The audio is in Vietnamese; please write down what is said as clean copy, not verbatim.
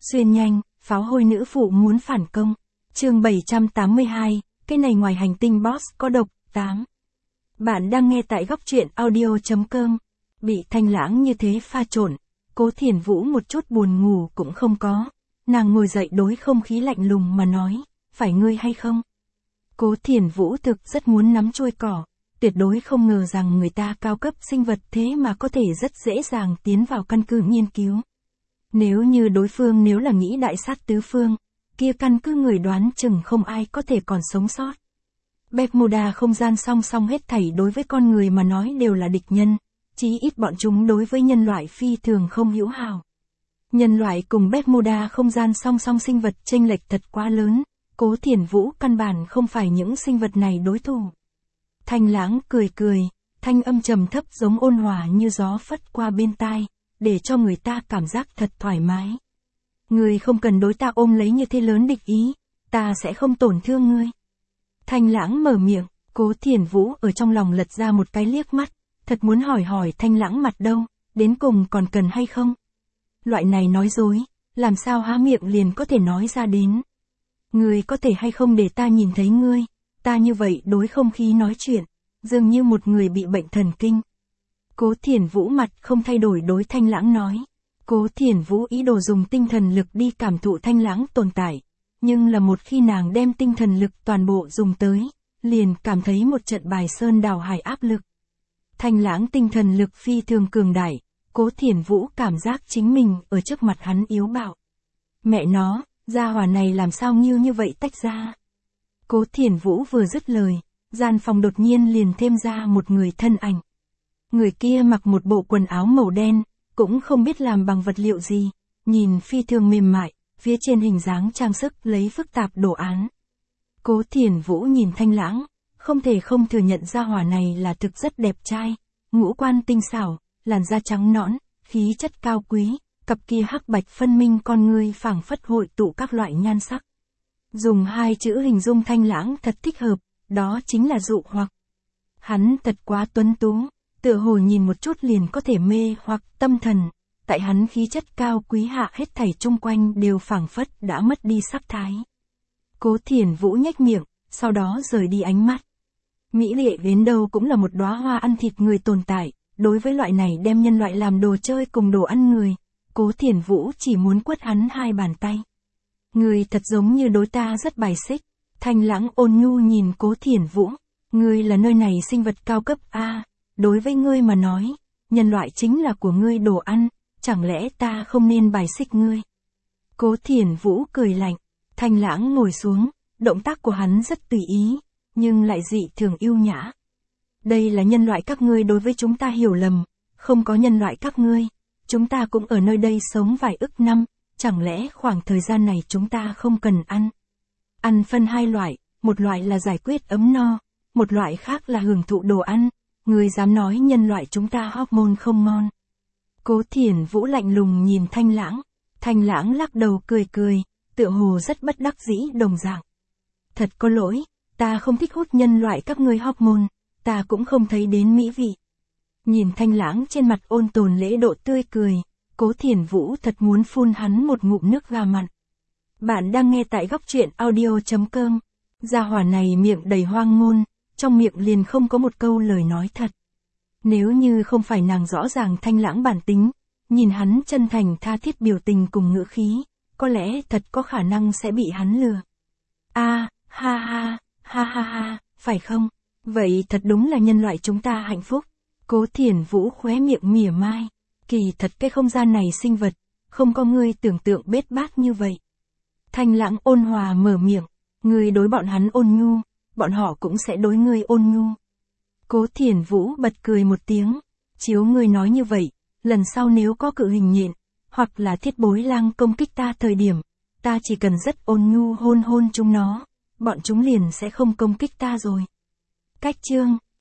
Xuyên nhanh, pháo hôi nữ phụ muốn phản công. Chương 782, cái này ngoài hành tinh boss có độc. 8. Bạn đang nghe tại góc truyện audio.com. Bị Thanh Lãng như thế pha trộn, Cố Thiền Vũ một chút buồn ngủ cũng không có. Nàng ngồi dậy đối không khí lạnh lùng mà nói, phải ngươi hay không? Cố Thiền Vũ thực rất muốn nắm chuôi cỏ, tuyệt đối không ngờ rằng người ta cao cấp sinh vật thế mà có thể rất dễ dàng tiến vào căn cứ nghiên cứu. Nếu như đối phương nếu là nghĩ đại sát tứ phương, kia căn cứ người đoán chừng không ai có thể còn sống sót. Bermuda không gian song song hết thảy đối với con người mà nói đều là địch nhân, chí ít bọn chúng đối với nhân loại phi thường không hữu hảo. Nhân loại cùng Bermuda không gian song song sinh vật chênh lệch thật quá lớn, Cố Thiền Vũ căn bản không phải những sinh vật này đối thủ. Thanh Lãng cười cười, thanh âm trầm thấp giống ôn hòa như gió phất qua bên tai, để cho người ta cảm giác thật thoải mái. Ngươi không cần đối ta ôm lấy như thế lớn địch ý, ta sẽ không tổn thương ngươi. Thanh Lãng mở miệng, Cố Thiền Vũ ở trong lòng lật ra một cái liếc mắt, thật muốn hỏi Thanh Lãng mặt đâu, đến cùng còn cần hay không? Loại này nói dối, làm sao há miệng liền có thể nói ra đến. Ngươi có thể hay không để ta nhìn thấy ngươi, ta như vậy đối không khí nói chuyện, dường như một người bị bệnh thần kinh. Cố Thiền Vũ mặt không thay đổi đối Thanh Lãng nói. Cố Thiền Vũ ý đồ dùng tinh thần lực đi cảm thụ Thanh Lãng tồn tại, nhưng là một khi nàng đem tinh thần lực toàn bộ dùng tới, liền cảm thấy một trận bài sơn đảo hải áp lực. Thanh Lãng tinh thần lực phi thường cường đại, Cố Thiền Vũ cảm giác chính mình ở trước mặt hắn yếu bạo. Mẹ nó, gia hỏa này làm sao như vậy tách ra. Cố Thiền Vũ vừa dứt lời, gian phòng đột nhiên liền thêm ra một người thân ảnh. Người kia mặc một bộ quần áo màu đen, cũng không biết làm bằng vật liệu gì, nhìn phi thường mềm mại, phía trên hình dáng trang sức lấy phức tạp đồ án. Cố Thiền Vũ nhìn Thanh Lãng, không thể không thừa nhận gia hỏa này là thực rất đẹp trai, ngũ quan tinh xảo, làn da trắng nõn, khí chất cao quý, cặp kia hắc bạch phân minh con ngươi phảng phất hội tụ các loại nhan sắc. Dùng hai chữ hình dung Thanh Lãng thật thích hợp, đó chính là dụ hoặc. Hắn thật quá tuấn tú, tựa hồ nhìn một chút liền có thể mê hoặc tâm thần, tại hắn khí chất cao quý hạ hết thảy chung quanh đều phảng phất đã mất đi sắc thái. Cố Thiền Vũ nhếch miệng, sau đó rời đi ánh mắt. Mỹ lệ đến đâu cũng là một đóa hoa ăn thịt người tồn tại, đối với loại này đem nhân loại làm đồ chơi cùng đồ ăn người, Cố Thiền Vũ chỉ muốn quất hắn hai bàn tay. Ngươi thật giống như đối ta rất bài xích. Thanh Lãng ôn nhu nhìn Cố Thiền Vũ, ngươi là nơi này sinh vật cao cấp a, đối với ngươi mà nói, nhân loại chính là của ngươi đồ ăn, chẳng lẽ ta không nên bài xích ngươi? Cố Thiền Vũ cười lạnh, Thanh Lãng ngồi xuống, động tác của hắn rất tùy ý, nhưng lại dị thường yêu nhã. Đây là nhân loại các ngươi đối với chúng ta hiểu lầm, không có nhân loại các ngươi, chúng ta cũng ở nơi đây sống vài ức năm, chẳng lẽ khoảng thời gian này chúng ta không cần ăn? Ăn phân hai loại, một loại là giải quyết ấm no, một loại khác là hưởng thụ đồ ăn, ngươi dám nói nhân loại chúng ta hormone không ngon. Cố Thiền Vũ lạnh lùng nhìn Thanh Lãng lắc đầu cười cười, tựa hồ rất bất đắc dĩ đồng dạng. Thật có lỗi, ta không thích hút nhân loại các ngươi hormone, ta cũng không thấy đến mỹ vị. Nhìn Thanh Lãng trên mặt ôn tồn lễ độ tươi cười, Cố Thiền Vũ thật muốn phun hắn một ngụm nước ga mặn. Bạn đang nghe tại góc truyện audio.com. Gia hỏa này miệng đầy hoang ngôn, trong miệng liền không có một câu lời nói thật. Nếu như không phải nàng rõ ràng Thanh Lãng bản tính, nhìn hắn chân thành tha thiết biểu tình cùng ngữ khí, có lẽ thật có khả năng sẽ bị hắn lừa. Ha ha, phải không? Vậy thật đúng là nhân loại chúng ta hạnh phúc. Cố Thiền Vũ khóe miệng mỉa mai, kỳ thật cái không gian này sinh vật, không có ngươi tưởng tượng bết bát như vậy. Thanh Lãng ôn hòa mở miệng, ngươi đối bọn hắn ôn nhu, bọn họ cũng sẽ đối ngươi ôn nhu. Cố Thiền Vũ bật cười một tiếng, chiếu ngươi nói như vậy, lần sau nếu có cự hình nhện, hoặc là thiết bối lang công kích ta thời điểm, ta chỉ cần rất ôn nhu hôn chúng nó, bọn chúng liền sẽ không công kích ta rồi. Cách chương